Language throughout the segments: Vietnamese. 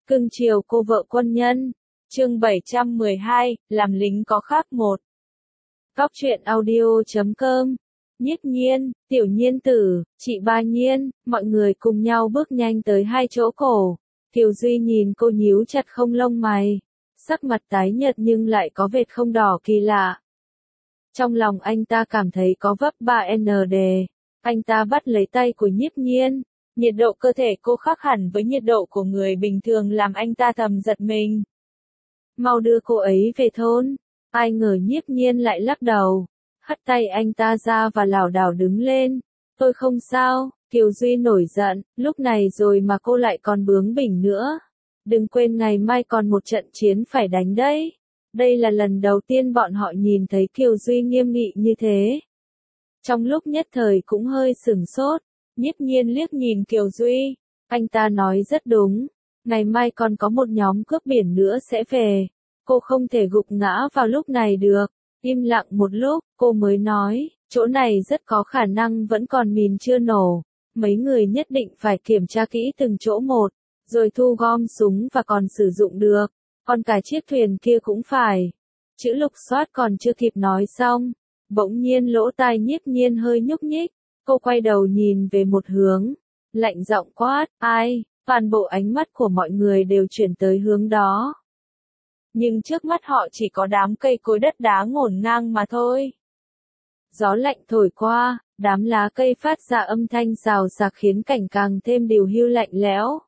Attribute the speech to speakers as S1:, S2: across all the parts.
S1: Cưng chiều cô vợ quân nhân. Chương 712, làm lính có khác một. Góc truyện audio.com. Nhiếp Nhiên, Tiểu Nhiên tử, chị Ba Nhiên, mọi người cùng nhau bước nhanh tới hai chỗ cổ. Kiều Duy nhìn cô nhíu chặt không lông mày. Sắc mặt tái nhợt nhưng lại có vệt không đỏ kỳ lạ. Trong lòng anh ta cảm thấy có vấp 3ND. Anh ta bắt lấy tay của Nhiếp Nhiên. Nhiệt độ cơ thể cô khác hẳn với nhiệt độ của người bình thường làm anh ta thầm giật mình. Mau đưa cô ấy về thôn. Ai ngờ Nhiếp Nhiên lại lắc đầu. Hất tay anh ta ra và lảo đảo đứng lên. Tôi không sao, Kiều Duy nổi giận, lúc này rồi mà cô lại còn bướng bỉnh nữa. Đừng quên ngày mai còn một trận chiến phải đánh đấy. Đây là lần đầu tiên bọn họ nhìn thấy Kiều Duy nghiêm nghị như thế. Trong lúc nhất thời cũng hơi sửng sốt. Nhiếp Nhiên liếc nhìn Kiều Duy. Anh ta nói rất đúng. Ngày mai còn có một nhóm cướp biển nữa sẽ về. Cô không thể gục ngã vào lúc này được. Im lặng một lúc, cô mới nói, chỗ này rất có khả năng vẫn còn mìn chưa nổ. Mấy người nhất định phải kiểm tra kỹ từng chỗ một, rồi thu gom súng và còn sử dụng được. Còn cả chiếc thuyền kia cũng phải. Chữ Lục Soát còn chưa kịp nói xong. Bỗng nhiên lỗ tai Nhiếp Nhiên hơi nhúc nhích. Cô quay đầu nhìn về một hướng. Lạnh giọng quát, ai? Toàn bộ ánh mắt của mọi người đều chuyển tới hướng đó. Nhưng trước mắt họ chỉ có đám cây cối đất đá ngổn ngang mà thôi. Gió lạnh thổi qua, đám lá cây phát ra âm thanh xào xạc khiến cảnh càng thêm điều hưu lạnh lẽo.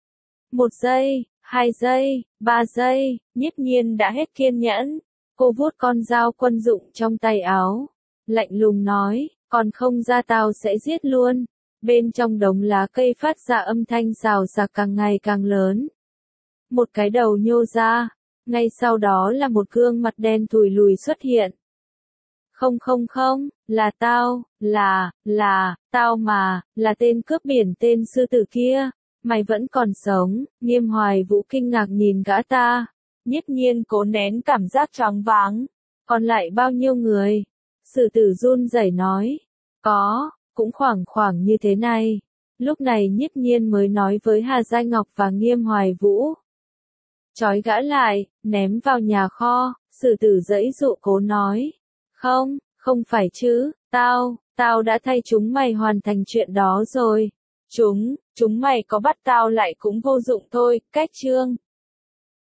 S1: 1 giây, 2 giây, 3 giây, Nhiếp Nhiên đã hết kiên nhẫn. Cô vuốt con dao quân dụng trong tay áo. Lạnh lùng nói, còn không ra tao sẽ giết luôn. Bên trong đống lá cây phát ra âm thanh xào xạc càng ngày càng lớn. Một cái đầu nhô ra. Ngay sau đó là một gương mặt đen thùi lùi xuất hiện. Không, là tao, tao mà, là tên cướp biển tên sư tử kia. Mày vẫn còn sống, Nghiêm Hoài Vũ kinh ngạc nhìn gã ta. Nhiếp Nhiên cố nén cảm giác choáng váng. Còn lại bao nhiêu người? Sư tử run rẩy nói. Cũng khoảng như thế này. Lúc này Nhiếp Nhiên mới nói với Hà Giai Ngọc và Nghiêm Hoài Vũ. Trói gã lại, ném vào nhà kho, sư tử giãy dụ cố nói. Không phải chứ, tao đã thay chúng mày hoàn thành chuyện đó rồi. Chúng mày có bắt tao lại cũng vô dụng thôi, cách chương.